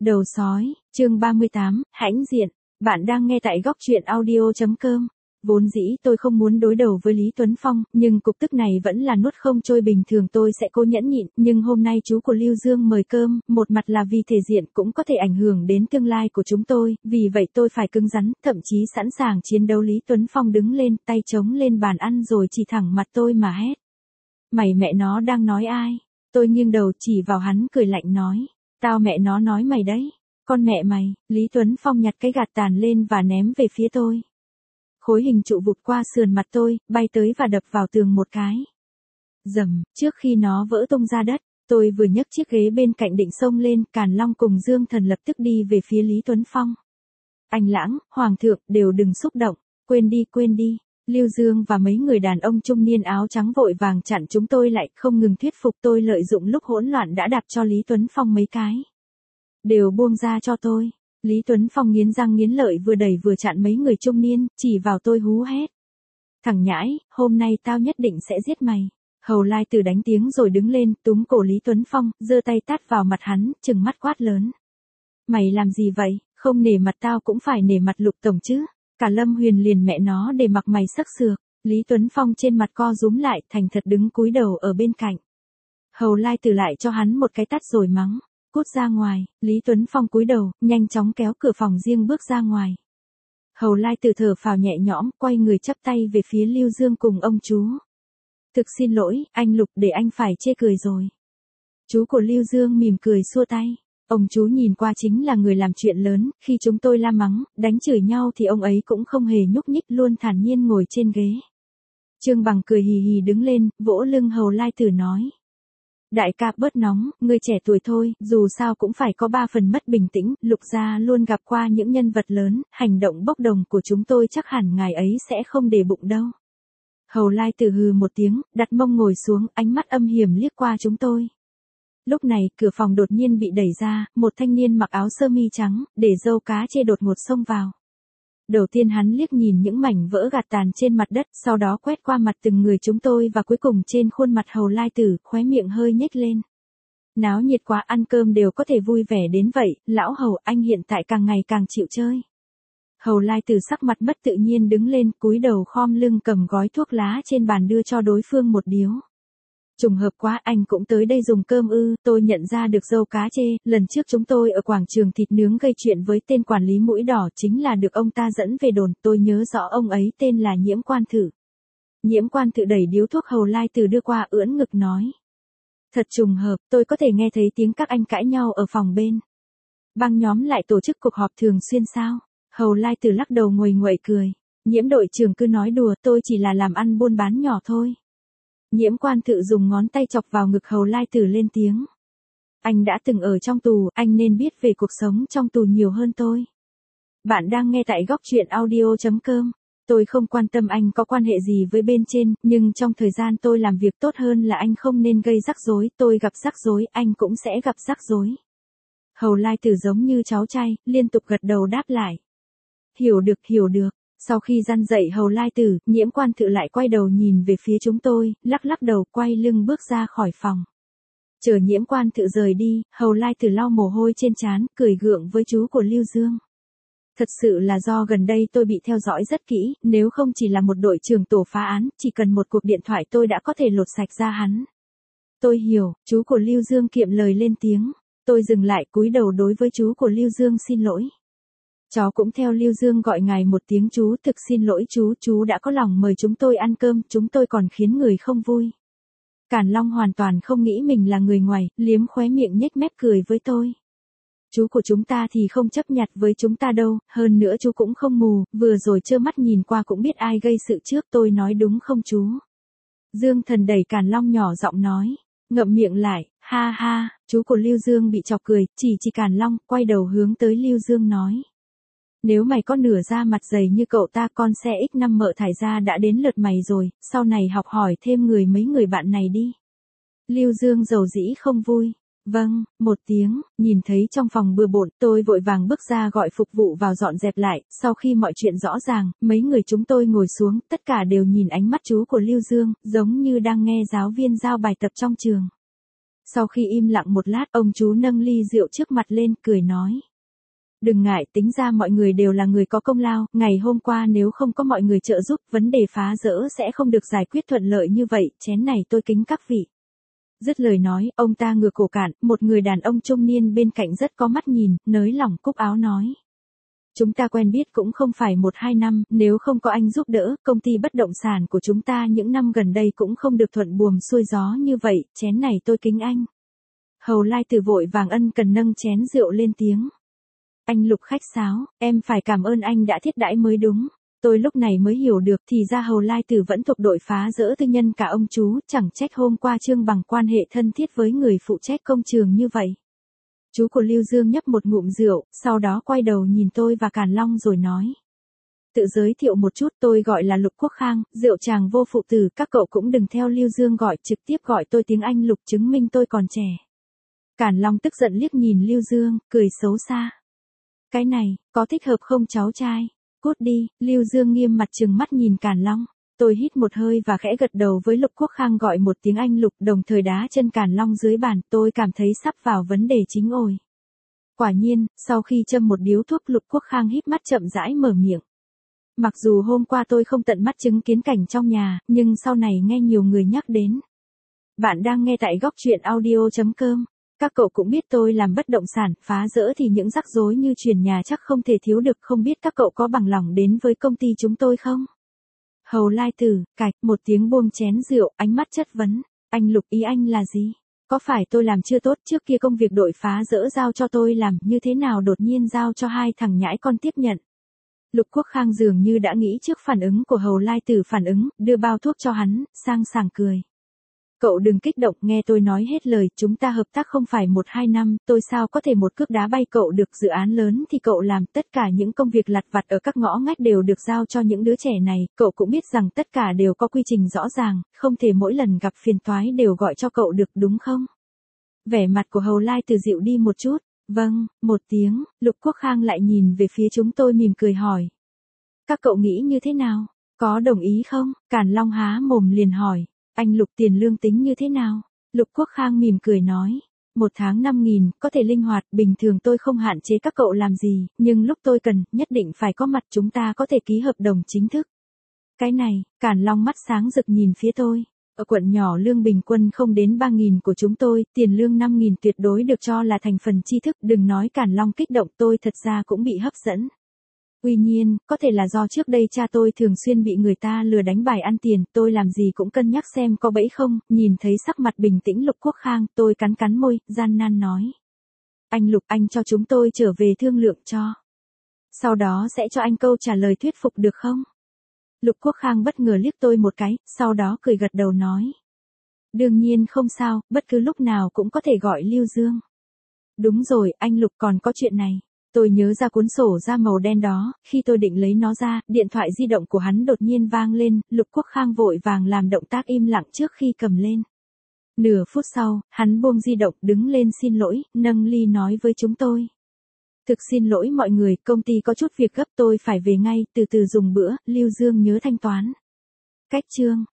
Đầu sói, chương 38, hãnh diện. Bạn đang nghe tại góc truyện audio.com. Vốn dĩ tôi không muốn đối đầu với Lý Tuấn Phong, nhưng cục tức này vẫn là nuốt không trôi. Bình thường tôi sẽ cố nhẫn nhịn, nhưng hôm nay chú của Lưu Dương mời cơm, một mặt là vì thể diện cũng có thể ảnh hưởng đến tương lai của chúng tôi, vì vậy tôi phải cứng rắn, thậm chí sẵn sàng chiến đấu. Lý Tuấn Phong đứng lên, tay chống lên bàn ăn rồi chỉ thẳng mặt tôi mà hét. Mày mẹ nó đang nói ai? Tôi nghiêng đầu chỉ vào hắn cười lạnh nói. Tao mẹ nó nói mày đấy. Con mẹ mày. Lý Tuấn Phong nhặt cái gạt tàn lên và ném về phía tôi. Khối hình trụ vụt qua sườn mặt tôi, bay tới và đập vào tường một cái. Rầm, trước khi nó vỡ tung ra đất, tôi vừa nhấc chiếc ghế bên cạnh định xông lên, Càn Long cùng Dương Thần lập tức đi về phía Lý Tuấn Phong. Anh Lãng, Hoàng thượng, đều đừng xúc động, quên đi. Lưu Dương và mấy người đàn ông trung niên áo trắng vội vàng chặn chúng tôi lại, không ngừng thuyết phục tôi. Lợi dụng lúc hỗn loạn đã đạp cho Lý Tuấn Phong mấy cái. Đều buông ra cho tôi. Lý Tuấn Phong nghiến răng nghiến lợi vừa đẩy vừa chặn mấy người trung niên, chỉ vào tôi hú hét. Thằng nhãi, hôm nay tao nhất định sẽ giết mày. Hầu Lai Tử đánh tiếng rồi đứng lên, túm cổ Lý Tuấn Phong, giơ tay tát vào mặt hắn, trừng mắt quát lớn. Mày làm gì vậy, không nể mặt tao cũng phải nể mặt Lục tổng chứ. Cả Lâm Huyền liền mẹ nó để mặc mày sắc sược. Lý Tuấn Phong trên mặt co rúm lại, thành thật đứng cúi đầu ở bên cạnh. Hầu Lai Tử lại cho hắn một cái tát rồi mắng. Cút ra ngoài. Lý Tuấn Phong cúi đầu, nhanh chóng kéo cửa phòng riêng bước ra ngoài. Hầu Lai Tử thở phào nhẹ nhõm, quay người chắp tay về phía Lưu Dương cùng ông chú. Thực xin lỗi, anh Lục, để anh phải chê cười rồi. Chú của Lưu Dương mỉm cười xua tay. Ông chú nhìn qua chính là người làm chuyện lớn, khi chúng tôi la mắng, đánh chửi nhau thì ông ấy cũng không hề nhúc nhích, luôn thản nhiên ngồi trên ghế. Trương Bằng cười hì hì đứng lên, vỗ lưng Hầu Lai Tử nói. Đại ca bớt nóng, người trẻ tuổi thôi, dù sao cũng phải có 3 phần mất bình tĩnh. Lục gia luôn gặp qua những nhân vật lớn, hành động bốc đồng của chúng tôi chắc hẳn ngài ấy sẽ không để bụng đâu. Hầu Lai Tử hừ một tiếng, đặt mông ngồi xuống, ánh mắt âm hiểm liếc qua chúng tôi. Lúc này, cửa phòng đột nhiên bị đẩy ra, một thanh niên mặc áo sơ mi trắng, để râu cá chê đột ngột xông vào. Đầu tiên hắn liếc nhìn những mảnh vỡ gạt tàn trên mặt đất, sau đó quét qua mặt từng người chúng tôi và cuối cùng trên khuôn mặt Hầu Lai Tử, khóe miệng hơi nhếch lên. Náo nhiệt quá, ăn cơm đều có thể vui vẻ đến vậy, lão Hầu, anh hiện tại càng ngày càng chịu chơi. Hầu Lai Tử sắc mặt mất tự nhiên đứng lên, cúi đầu khom lưng cầm gói thuốc lá trên bàn đưa cho đối phương một điếu. Trùng hợp quá, anh cũng tới đây dùng cơm ư? Tôi nhận ra được dâu cá chê, lần trước chúng tôi ở quảng trường thịt nướng gây chuyện với tên quản lý mũi đỏ chính là được ông ta dẫn về đồn, tôi nhớ rõ ông ấy tên là Nhiễm Quan Thử. Nhiễm Quan Thử đẩy điếu thuốc Hầu Lai Tử đưa qua, ưỡn ngực nói. Thật trùng hợp, tôi có thể nghe thấy tiếng các anh cãi nhau ở phòng bên. Băng nhóm lại tổ chức cuộc họp thường xuyên sao? Hầu Lai Tử lắc đầu nguầy nguậy cười. Nhiễm đội trưởng cứ nói đùa, tôi chỉ là làm ăn buôn bán nhỏ thôi. Nhiễm Quan Thự dùng ngón tay chọc vào ngực Hầu Lai Tử lên tiếng. Anh đã từng ở trong tù, anh nên biết về cuộc sống trong tù nhiều hơn tôi. Bạn đang nghe tại góc truyện audio.com. Tôi không quan tâm anh có quan hệ gì với bên trên, nhưng trong thời gian tôi làm việc tốt hơn là anh không nên gây rắc rối, tôi gặp rắc rối, anh cũng sẽ gặp rắc rối. Hầu Lai Tử giống như cháu trai, liên tục gật đầu đáp lại. Hiểu được. Sau khi răn dạy Hầu Lai Tử, Nhiễm Quan Thự lại quay đầu nhìn về phía chúng tôi, lắc đầu quay lưng bước ra khỏi phòng. Chờ Nhiễm Quan Thự rời đi, Hầu Lai Tử lau mồ hôi trên trán, cười gượng với chú của Lưu Dương. Thật sự là do gần đây tôi bị theo dõi rất kỹ, nếu không chỉ là một đội trưởng tổ phá án, chỉ cần một cuộc điện thoại tôi đã có thể lột sạch ra hắn. Tôi hiểu, chú của Lưu Dương kiệm lời lên tiếng. Tôi dừng lại cúi đầu đối với chú của Lưu Dương xin lỗi. Cháu cũng theo Lưu Dương gọi ngài một tiếng chú, thực xin lỗi chú đã có lòng mời chúng tôi ăn cơm, chúng tôi còn khiến người không vui. Càn Long hoàn toàn không nghĩ mình là người ngoài, liếm khóe miệng nhếch mép cười với tôi. Chú của chúng ta thì không chấp nhặt với chúng ta đâu, hơn nữa chú cũng không mù, vừa rồi trơ mắt nhìn qua cũng biết ai gây sự trước, tôi nói đúng không chú? Dương Thần đẩy Càn Long nhỏ giọng nói, ngậm miệng lại, ha ha, chú của Lưu Dương bị chọc cười, chỉ Càn Long, quay đầu hướng tới Lưu Dương nói. Nếu mày có nửa da mặt dày như cậu ta, con xe X5 mợ thải ra đã đến lượt mày rồi, sau này học hỏi thêm mấy người bạn này đi. Lưu Dương dầu dĩ không vui. Vâng, một tiếng, nhìn thấy trong phòng bừa bộn, tôi vội vàng bước ra gọi phục vụ vào dọn dẹp lại, sau khi mọi chuyện rõ ràng, mấy người chúng tôi ngồi xuống, tất cả đều nhìn ánh mắt chú của Lưu Dương, giống như đang nghe giáo viên giao bài tập trong trường. Sau khi im lặng một lát, ông chú nâng ly rượu trước mặt lên, cười nói. Đừng ngại, tính ra mọi người đều là người có công lao, ngày hôm qua nếu không có mọi người trợ giúp, vấn đề phá rỡ sẽ không được giải quyết thuận lợi như vậy, chén này tôi kính các vị. Dứt lời nói, ông ta ngửa cổ cạn, một người đàn ông trung niên bên cạnh rất có mắt nhìn, nới lỏng cúc áo nói. Chúng ta quen biết cũng không phải 1-2 năm, nếu không có anh giúp đỡ, công ty bất động sản của chúng ta những năm gần đây cũng không được thuận buồm xuôi gió như vậy, chén này tôi kính anh. Hầu Lai Tử vội vàng ân cần nâng chén rượu lên tiếng. Anh Lục khách sáo, em phải cảm ơn anh đã thiết đãi mới đúng. Tôi lúc này mới hiểu được thì ra Hầu Lai Tử vẫn thuộc đội phá rỡ tư nhân cả ông chú, chẳng trách hôm qua Trương Bằng quan hệ thân thiết với người phụ trách công trường như vậy. Chú của Lưu Dương nhấp một ngụm rượu, sau đó quay đầu nhìn tôi và Càn Long rồi nói. Tự giới thiệu một chút, tôi gọi là Lục Quốc Khang, rượu chàng vô phụ tử, các cậu cũng đừng theo Lưu Dương gọi, trực tiếp gọi tôi tiếng Anh Lục chứng minh tôi còn trẻ. Càn Long tức giận liếc nhìn Lưu Dương, cười xấu xa. Cái này, có thích hợp không cháu trai? Cút đi, Lưu Dương nghiêm mặt trừng mắt nhìn Càn Long. Tôi hít một hơi và khẽ gật đầu với Lục Quốc Khang gọi một tiếng anh Lục, đồng thời đá chân Càn Long dưới bàn, tôi cảm thấy sắp vào vấn đề chính ồi. Quả nhiên, sau khi châm một điếu thuốc, Lục Quốc Khang híp mắt chậm rãi mở miệng. Mặc dù hôm qua tôi không tận mắt chứng kiến cảnh trong nhà, nhưng sau này nghe nhiều người nhắc đến. Bạn đang nghe tại góc truyện audio.com. Các cậu cũng biết tôi làm bất động sản, phá rỡ thì những rắc rối như chuyển nhà chắc không thể thiếu được, không biết các cậu có bằng lòng đến với công ty chúng tôi không? Hầu Lai Tử, cạch, một tiếng buông chén rượu, ánh mắt chất vấn. Anh Lục, ý anh là gì? Có phải tôi làm chưa tốt, trước kia công việc đội phá rỡ giao cho tôi làm, như thế nào đột nhiên giao cho hai thằng nhãi con tiếp nhận? Lục Quốc Khang dường như đã nghĩ trước phản ứng của Hầu Lai Tử phản ứng, đưa bao thuốc cho hắn, sang sảng cười. Cậu đừng kích động, nghe tôi nói hết lời, chúng ta hợp tác không phải 1-2 năm, tôi sao có thể một cước đá bay cậu được, dự án lớn thì cậu làm, tất cả những công việc lặt vặt ở các ngõ ngách đều được giao cho những đứa trẻ này, cậu cũng biết rằng tất cả đều có quy trình rõ ràng, không thể mỗi lần gặp phiền toái đều gọi cho cậu được, đúng không? Vẻ mặt của Hầu Lai Tử dịu đi một chút. Vâng, một tiếng, Lục Quốc Khang lại nhìn về phía chúng tôi mỉm cười hỏi. Các cậu nghĩ như thế nào? Có đồng ý không? Càn Long há mồm liền hỏi. Anh Lục, tiền lương tính như thế nào? Lục Quốc Khang mỉm cười nói. 1 tháng 5.000, có thể linh hoạt, bình thường tôi không hạn chế các cậu làm gì, nhưng lúc tôi cần, nhất định phải có mặt, chúng ta có thể ký hợp đồng chính thức. Cái này, Càn Long mắt sáng rực nhìn phía tôi. Ở quận nhỏ lương bình quân không đến 3.000 của chúng tôi, tiền lương 5.000 tuyệt đối được cho là thành phần tri thức, đừng nói Càn Long kích động, tôi thật ra cũng bị hấp dẫn. Tuy nhiên, có thể là do trước đây cha tôi thường xuyên bị người ta lừa đánh bài ăn tiền, tôi làm gì cũng cân nhắc xem có bẫy không, nhìn thấy sắc mặt bình tĩnh Lục Quốc Khang, tôi cắn cắn môi, gian nan nói. Anh Lục, anh cho chúng tôi trở về thương lượng cho. Sau đó sẽ cho anh câu trả lời thuyết phục được không? Lục Quốc Khang bất ngờ liếc tôi một cái, sau đó cười gật đầu nói. Đương nhiên không sao, bất cứ lúc nào cũng có thể gọi Lưu Dương. Đúng rồi, anh Lục, còn có chuyện này. Tôi nhớ ra cuốn sổ da màu đen đó, khi tôi định lấy nó ra, điện thoại di động của hắn đột nhiên vang lên, Lục Quốc Khang vội vàng làm động tác im lặng trước khi cầm lên. Nửa phút sau, hắn buông di động, đứng lên xin lỗi, nâng ly nói với chúng tôi. Thực xin lỗi mọi người, công ty có chút việc gấp, tôi phải về ngay, từ từ dùng bữa, Lưu Dương nhớ thanh toán. Cách chương